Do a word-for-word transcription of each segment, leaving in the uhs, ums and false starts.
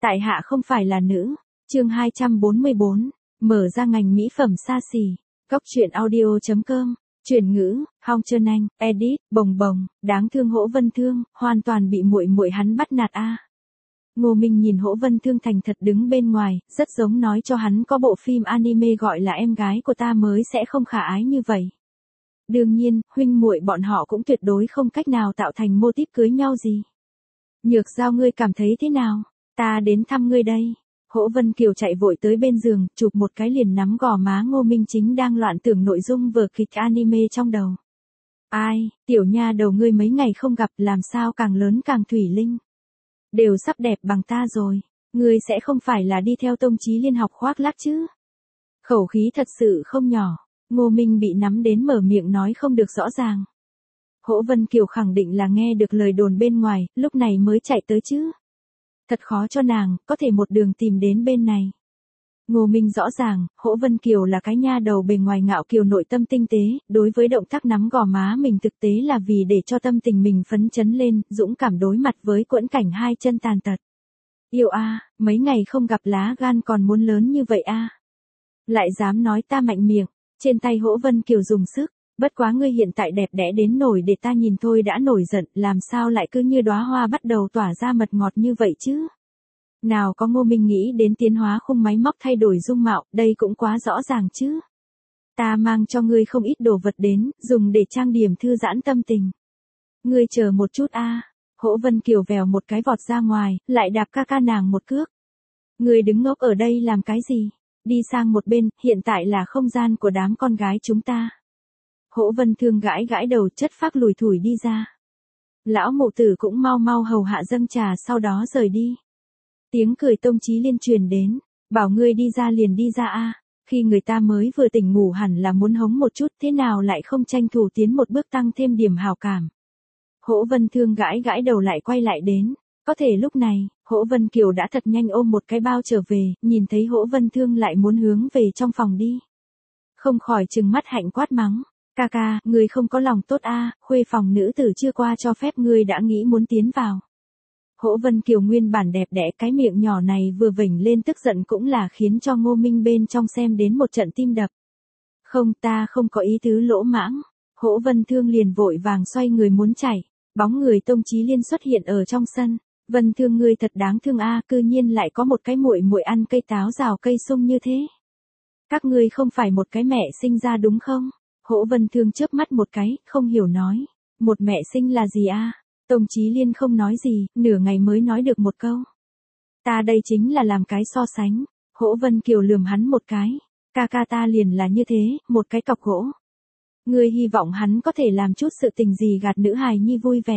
Tại hạ không phải là nữ. Chương hai trăm bốn mươi bốn, mở ra ngành mỹ phẩm xa xỉ. Cóc truyện audio chấm com. Chuyển ngữ, Hong Trân Anh, edit, bồng bồng, đáng thương Hỗ Vân Thương, hoàn toàn bị muội muội hắn bắt nạt a. Ngô Minh nhìn Hỗ Vân Thương thành thật đứng bên ngoài, rất giống nói cho hắn có bộ phim anime gọi là Em gái của ta mới sẽ không khả ái như vậy. Đương nhiên, huynh muội bọn họ cũng tuyệt đối không cách nào tạo thành mô típ cưới nhau gì. Nhược Giao, ngươi cảm thấy thế nào? Ta đến thăm ngươi đây. Hỗ Vân Kiều chạy vội tới bên giường, chụp một cái liền nắm gò má Ngô Minh chính đang loạn tưởng nội dung vở kịch anime trong đầu. Ai, tiểu nha đầu ngươi mấy ngày không gặp làm sao càng lớn càng thủy linh. Đều sắp đẹp bằng ta rồi, ngươi sẽ không phải là đi theo Tông Chí Liên học khoác lác chứ? Khẩu khí thật sự không nhỏ, Ngô Minh bị nắm đến mở miệng nói không được rõ ràng. Hỗ Vân Kiều khẳng định là nghe được lời đồn bên ngoài, lúc này mới chạy tới chứ. Thật khó cho nàng, có thể một đường tìm đến bên này. Ngô Minh rõ ràng, Hỗ Vân Kiều là cái nha đầu bề ngoài ngạo kiều nội tâm tinh tế, đối với động tác nắm gò má mình thực tế là vì để cho tâm tình mình phấn chấn lên, dũng cảm đối mặt với quẫn cảnh hai chân tàn tật. Yêu a, mấy ngày không gặp lá gan còn muốn lớn như vậy a. Lại dám nói ta mạnh miệng, trên tay Hỗ Vân Kiều dùng sức, bất quá ngươi hiện tại đẹp đẽ đến nổi để ta nhìn thôi đã nổi giận, làm sao lại cứ như đóa hoa bắt đầu tỏa ra mật ngọt như vậy chứ? Nào có Ngô Minh nghĩ đến tiến hóa khung máy móc thay đổi dung mạo, đây cũng quá rõ ràng chứ. Ta mang cho ngươi không ít đồ vật đến, dùng để trang điểm thư giãn tâm tình. Ngươi chờ một chút a. Hỗ Vân Kiều vèo một cái vọt ra ngoài, lại đạp ca ca nàng một cước. Ngươi đứng ngốc ở đây làm cái gì? Đi sang một bên, hiện tại là không gian của đám con gái chúng ta. Hỗ Vân Thương gãi gãi đầu chất phác lùi thủi đi ra. Lão mụ tử cũng mau mau hầu hạ dâng trà sau đó rời đi. Tiếng cười Tông Chí Liên truyền đến, bảo ngươi đi ra liền đi ra a. Khi người ta mới vừa tỉnh ngủ hẳn là muốn hống một chút, thế nào lại không tranh thủ tiến một bước tăng thêm điểm hào cảm. Hỗ Vân Thương gãi gãi đầu lại quay lại đến, có thể lúc này, Hỗ Vân Kiều đã thật nhanh ôm một cái bao trở về, nhìn thấy Hỗ Vân Thương lại muốn hướng về trong phòng đi. Không khỏi trừng mắt hạnh quát mắng, ca ca, ngươi không có lòng tốt a, khuê phòng nữ tử chưa qua cho phép ngươi đã nghĩ muốn tiến vào. Hỗ Vân Kiều nguyên bản đẹp đẽ cái miệng nhỏ này vừa vểnh lên tức giận cũng là khiến cho Ngô Minh bên trong xem đến một trận tim đập. Không, ta không có ý tứ lỗ mãng. Hỗ Vân Thương liền vội vàng xoay người muốn chạy, bóng người Tông Chí Liên xuất hiện ở trong sân. Vân Thương ngươi thật đáng thương a, cư nhiên lại có một cái muội muội ăn cây táo rào cây sung như thế. Các ngươi không phải một cái mẹ sinh ra đúng không? Hỗ Vân Thương chớp mắt một cái, không hiểu nói, một mẹ sinh là gì a? Tông Chí Liên không nói gì, nửa ngày mới nói được một câu. Ta đây chính là làm cái so sánh. Hỗ Vân Kiều lườm hắn một cái, ca ca ta liền là như thế, một cái cọc gỗ. Ngươi hy vọng hắn có thể làm chút sự tình gì gạt nữ hài nhi vui vẻ.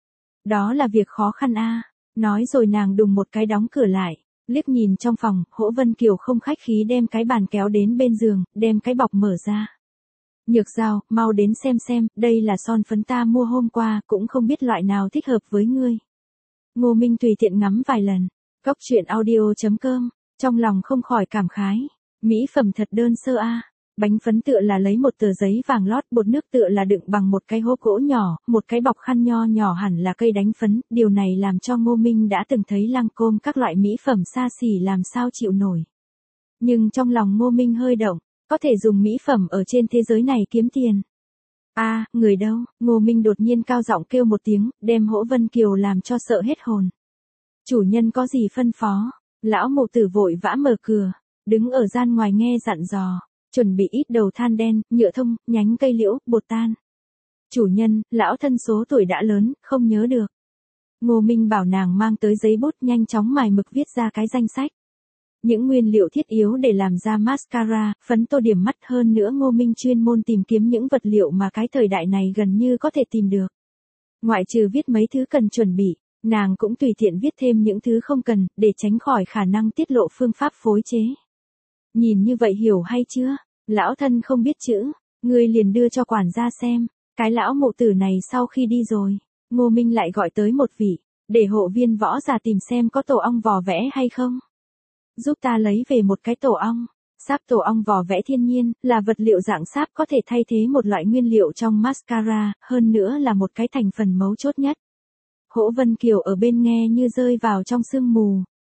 Đó là việc khó khăn a. Nói rồi nàng đùng một cái đóng cửa lại, liếc nhìn trong phòng, Hỗ Vân Kiều không khách khí đem cái bàn kéo đến bên giường, đem cái bọc mở ra. Nhược Giao, mau đến xem xem, đây là son phấn ta mua hôm qua, cũng không biết loại nào thích hợp với ngươi. Ngô Minh tùy tiện ngắm vài lần. Cóc truyện audio chấm com, trong lòng không khỏi cảm khái. Mỹ phẩm thật đơn sơ a. Bánh phấn tựa là lấy một tờ giấy vàng lót, bột nước tựa là đựng bằng một cái hộp gỗ nhỏ, một cái bọc khăn nho nhỏ hẳn là cây đánh phấn. Điều này làm cho Ngô Minh đã từng thấy Lancôme các loại mỹ phẩm xa xỉ làm sao chịu nổi. Nhưng trong lòng Ngô Minh hơi động. Có thể dùng mỹ phẩm ở trên thế giới này kiếm tiền. A, à, người đâu? Ngô Minh đột nhiên cao giọng kêu một tiếng, đem Hỗ Vân Kiều làm cho sợ hết hồn. Chủ nhân có gì phân phó? Lão mụ tử vội vã mở cửa, đứng ở gian ngoài nghe dặn dò, chuẩn bị ít đầu than đen, nhựa thông, nhánh cây liễu, bột tan. Chủ nhân, lão thân số tuổi đã lớn, không nhớ được. Ngô Minh bảo nàng mang tới giấy bút nhanh chóng mài mực viết ra cái danh sách. Những nguyên liệu thiết yếu để làm ra mascara, phấn tô điểm mắt hơn nữa Ngô Minh chuyên môn tìm kiếm những vật liệu mà cái thời đại này gần như có thể tìm được. Ngoại trừ viết mấy thứ cần chuẩn bị, nàng cũng tùy tiện viết thêm những thứ không cần, để tránh khỏi khả năng tiết lộ phương pháp phối chế. Nhìn như vậy hiểu hay chưa? Lão thân không biết chữ, ngươi liền đưa cho quản gia xem. Cái lão mụ tử này sau khi đi rồi, Ngô Minh lại gọi tới một vị, để hộ viên võ giả tìm xem có tổ ong vò vẽ hay không. Giúp ta lấy về một cái tổ ong. Sáp tổ ong vỏ vẽ thiên nhiên, là vật liệu dạng sáp có thể thay thế một loại nguyên liệu trong mascara, hơn nữa là một cái thành phần mấu chốt nhất. Hỗ Vân Kiều ở bên nghe như rơi vào trong sương mù.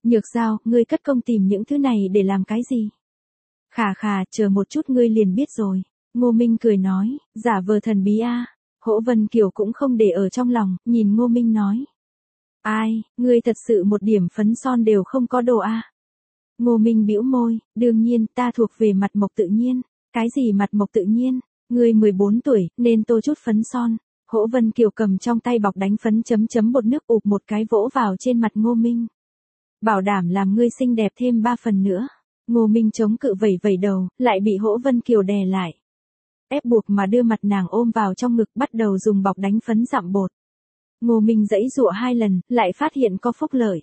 Nhược Giao, ngươi cất công tìm những thứ này để làm cái gì? Khà khà, chờ một chút ngươi liền biết rồi. Ngô Minh cười nói, giả vờ thần bí a. Hỗ Vân Kiều cũng không để ở trong lòng, nhìn Ngô Minh nói. Ai, ngươi thật sự một điểm phấn son đều không có đồ a. Ngô Minh bĩu môi, đương nhiên ta thuộc về mặt mộc tự nhiên. Cái gì mặt mộc tự nhiên? Ngươi mười bốn tuổi, nên tô chút phấn son. Hỗ Vân Kiều cầm trong tay bọc đánh phấn chấm chấm bột nước ụp một cái vỗ vào trên mặt Ngô Minh. Bảo đảm làm ngươi xinh đẹp thêm ba phần nữa. Ngô Minh chống cự vẩy vẩy đầu, lại bị Hỗ Vân Kiều đè lại. Ép buộc mà đưa mặt nàng ôm vào trong ngực bắt đầu dùng bọc đánh phấn dặm bột. Ngô Minh giãy giụa hai lần, lại phát hiện có phúc lợi.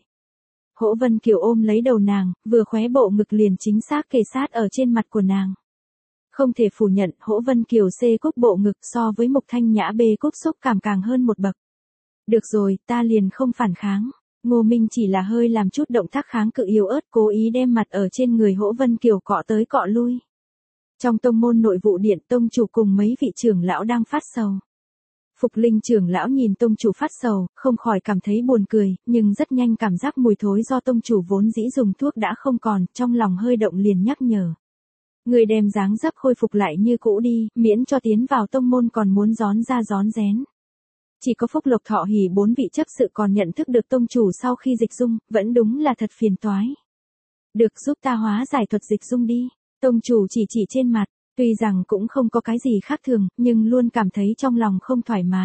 Hỗ Vân Kiều ôm lấy đầu nàng, vừa khóe bộ ngực liền chính xác kề sát ở trên mặt của nàng. Không thể phủ nhận, Hỗ Vân Kiều C cúc bộ ngực so với Mục Thanh Nhã B cúc xúc cảm càng hơn một bậc. Được rồi, ta liền không phản kháng. Ngô Minh chỉ là hơi làm chút động tác kháng cự yếu ớt, cố ý đem mặt ở trên người Hỗ Vân Kiều cọ tới cọ lui. Trong tông môn nội vụ điện, tông chủ cùng mấy vị trưởng lão đang phát sầu. Phục Linh trưởng lão nhìn tông chủ phát sầu, không khỏi cảm thấy buồn cười, nhưng rất nhanh cảm giác mùi thối do tông chủ vốn dĩ dùng thuốc đã không còn, trong lòng hơi động liền nhắc nhở. Người đem dáng dấp khôi phục lại như cũ đi, miễn cho tiến vào tông môn còn muốn gión ra gión rén. Chỉ có Phúc Lộc Thọ Hỉ bốn vị chấp sự còn nhận thức được tông chủ sau khi dịch dung, vẫn đúng là thật phiền toái. Được, giúp ta hóa giải thuật dịch dung đi. Tông chủ chỉ chỉ trên mặt, tuy rằng cũng không có cái gì khác thường, nhưng luôn cảm thấy trong lòng không thoải mái.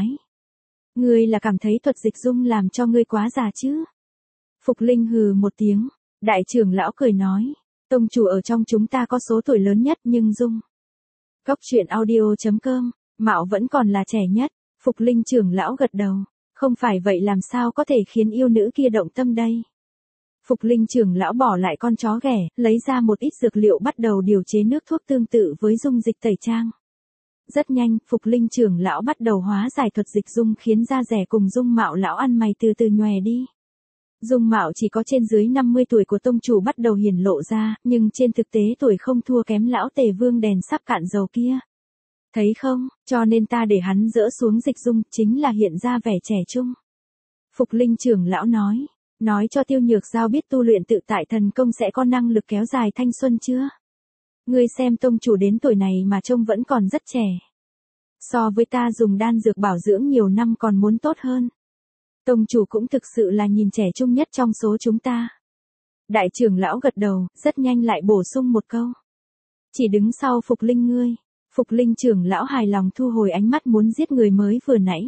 Ngươi là cảm thấy thuật dịch dung làm cho ngươi quá già chứ? Phục Linh hừ một tiếng, đại trưởng lão cười nói, tông chủ ở trong chúng ta có số tuổi lớn nhất nhưng dung. Góc truyện audio chấm com, mạo vẫn còn là trẻ nhất, Phục Linh trưởng lão gật đầu, không phải vậy làm sao có thể khiến yêu nữ kia động tâm đây? Phục Linh trưởng lão bỏ lại con chó ghẻ, lấy ra một ít dược liệu bắt đầu điều chế nước thuốc tương tự với dung dịch tẩy trang. Rất nhanh, Phục Linh trưởng lão bắt đầu hóa giải thuật dịch dung khiến da rẻ cùng dung mạo lão ăn mày từ từ nhòe đi. Dung mạo chỉ có trên dưới năm mươi tuổi của tông chủ bắt đầu hiển lộ ra, nhưng trên thực tế tuổi không thua kém lão Tề Vương đèn sắp cạn dầu kia. Thấy không, cho nên ta để hắn dỡ xuống dịch dung, chính là hiện ra vẻ trẻ trung. Phục Linh trưởng lão nói. Nói cho Tiêu Nhược Giao biết tu luyện tự tại thần công sẽ có năng lực kéo dài thanh xuân chưa? Ngươi xem tông chủ đến tuổi này mà trông vẫn còn rất trẻ. So với ta dùng đan dược bảo dưỡng nhiều năm còn muốn tốt hơn. Tông chủ cũng thực sự là nhìn trẻ trung nhất trong số chúng ta. Đại trưởng lão gật đầu, rất nhanh lại bổ sung một câu. Chỉ đứng sau Phục Linh ngươi. Phục Linh trưởng lão hài lòng thu hồi ánh mắt muốn giết người mới vừa nãy.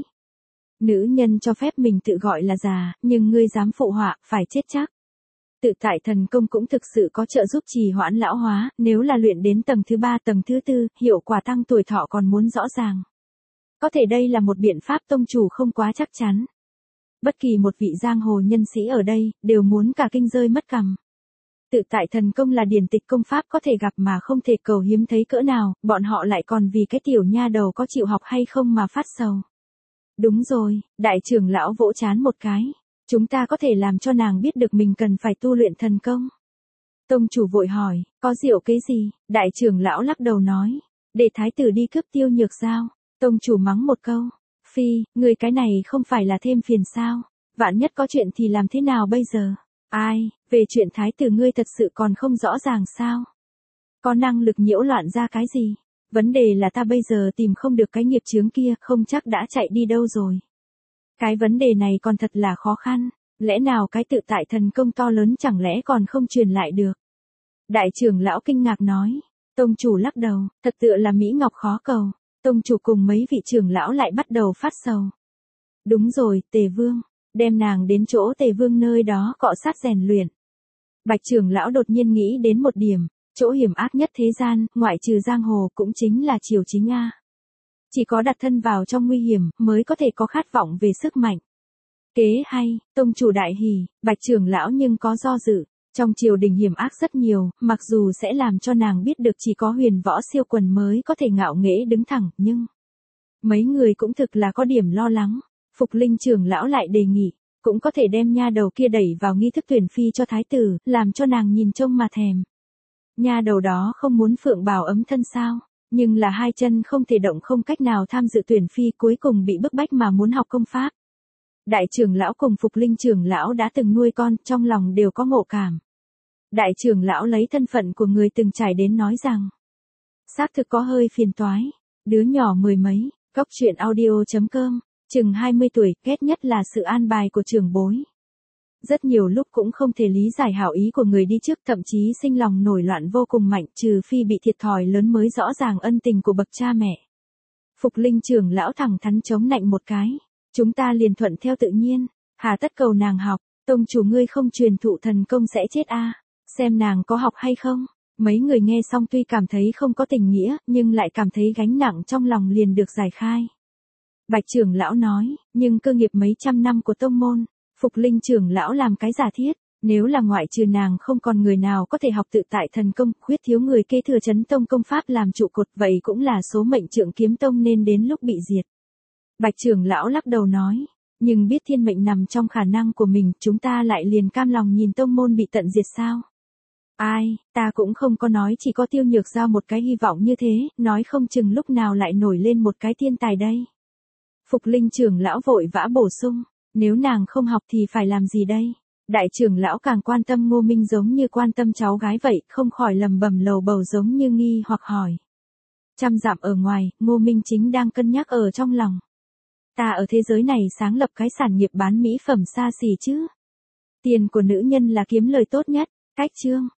Nữ nhân cho phép mình tự gọi là già, nhưng ngươi dám phụ họa, phải chết chắc. Tự tại thần công cũng thực sự có trợ giúp trì hoãn lão hóa, nếu là luyện đến tầng thứ ba tầng thứ tư, hiệu quả tăng tuổi thọ còn muốn rõ ràng. Có thể đây là một biện pháp tông chủ không quá chắc chắn. Bất kỳ một vị giang hồ nhân sĩ ở đây, đều muốn cả kinh rơi mất cằm. Tự tại thần công là điển tịch công pháp có thể gặp mà không thể cầu hiếm thấy cỡ nào, bọn họ lại còn vì cái tiểu nha đầu có chịu học hay không mà phát sầu. Đúng rồi, đại trưởng lão vỗ chán một cái. Chúng ta có thể làm cho nàng biết được mình cần phải tu luyện thần công. Tông chủ vội hỏi, có diệu kế gì? Đại trưởng lão lắc đầu nói, để thái tử đi cướp Tiêu Nhược Giao. Tông chủ mắng một câu, phi, người cái này không phải là thêm phiền sao? Vạn nhất có chuyện thì làm thế nào bây giờ? Ai, về chuyện thái tử ngươi thật sự còn không rõ ràng sao? Có năng lực nhiễu loạn ra cái gì? Vấn đề là ta bây giờ tìm không được cái nghiệp chướng kia, không chắc đã chạy đi đâu rồi. Cái vấn đề này còn thật là khó khăn, lẽ nào cái tự tại thần công to lớn chẳng lẽ còn không truyền lại được? Đại trưởng lão kinh ngạc nói, tông chủ lắc đầu, thật tựa là Mỹ Ngọc khó cầu. Tông chủ cùng mấy vị trưởng lão lại bắt đầu phát sầu. Đúng rồi, Tề Vương, đem nàng đến chỗ Tề Vương nơi đó cọ sát rèn luyện. Bạch trưởng lão đột nhiên nghĩ đến một điểm. Chỗ hiểm ác nhất thế gian, ngoại trừ giang hồ cũng chính là triều chính A. Chỉ có đặt thân vào trong nguy hiểm, mới có thể có khát vọng về sức mạnh. Kế hay, tông chủ đại hỉ, bạch trưởng lão nhưng có do dự. Trong triều đình hiểm ác rất nhiều, mặc dù sẽ làm cho nàng biết được chỉ có huyền võ siêu quần mới có thể ngạo nghễ đứng thẳng, nhưng... Mấy người cũng thực là có điểm lo lắng. Phục Linh trưởng lão lại đề nghị, cũng có thể đem nha đầu kia đẩy vào nghi thức tuyển phi cho thái tử, làm cho nàng nhìn trông mà thèm. Nha đầu đó không muốn phượng bào ấm thân sao, nhưng là hai chân không thể động không cách nào tham dự tuyển phi cuối cùng bị bức bách mà muốn học công pháp. Đại trưởng lão cùng Phục Linh trưởng lão đã từng nuôi con, trong lòng đều có ngộ cảm. Đại trưởng lão lấy thân phận của người từng trải đến nói rằng, xác thực có hơi phiền toái, đứa nhỏ mười mấy, cóc truyện audio.com, chừng hai mươi tuổi, ghét nhất là sự an bài của trưởng bối. Rất nhiều lúc cũng không thể lý giải hảo ý của người đi trước, thậm chí sinh lòng nổi loạn vô cùng mạnh, trừ phi bị thiệt thòi lớn mới rõ ràng ân tình của bậc cha mẹ. Phục Linh trưởng lão thẳng thắn chống nạnh một cái, chúng ta liền thuận theo tự nhiên, hà tất cầu nàng học, tông chủ ngươi không truyền thụ thần công sẽ chết a, xem nàng có học hay không. Mấy người nghe xong tuy cảm thấy không có tình nghĩa, nhưng lại cảm thấy gánh nặng trong lòng liền được giải khai. Bạch trưởng lão nói, nhưng cơ nghiệp mấy trăm năm của tông môn, Phục Linh trưởng lão làm cái giả thiết, nếu là ngoại trừ nàng không còn người nào có thể học tự tại thần công, khuyết thiếu người kế thừa chấn tông công pháp làm trụ cột, vậy cũng là số mệnh Trượng Kiếm Tông nên đến lúc bị diệt. Bạch trưởng lão lắc đầu nói, nhưng biết thiên mệnh nằm trong khả năng của mình, chúng ta lại liền cam lòng nhìn tông môn bị tận diệt sao? Ai, ta cũng không có nói, chỉ có Tiêu Nhược Giao một cái hy vọng như thế, nói không chừng lúc nào lại nổi lên một cái thiên tài đây. Phục Linh trưởng lão vội vã bổ sung, nếu nàng không học thì phải làm gì đây? Đại trưởng lão càng quan tâm Ngô Minh giống như quan tâm cháu gái vậy, không khỏi lầm bầm lầu bầu giống như nghi hoặc hỏi. Trăm dặm ở ngoài, Ngô Minh chính đang cân nhắc ở trong lòng. Ta ở thế giới này sáng lập cái sản nghiệp bán mỹ phẩm xa xỉ chứ. Tiền của nữ nhân là kiếm lời tốt nhất, cách chương.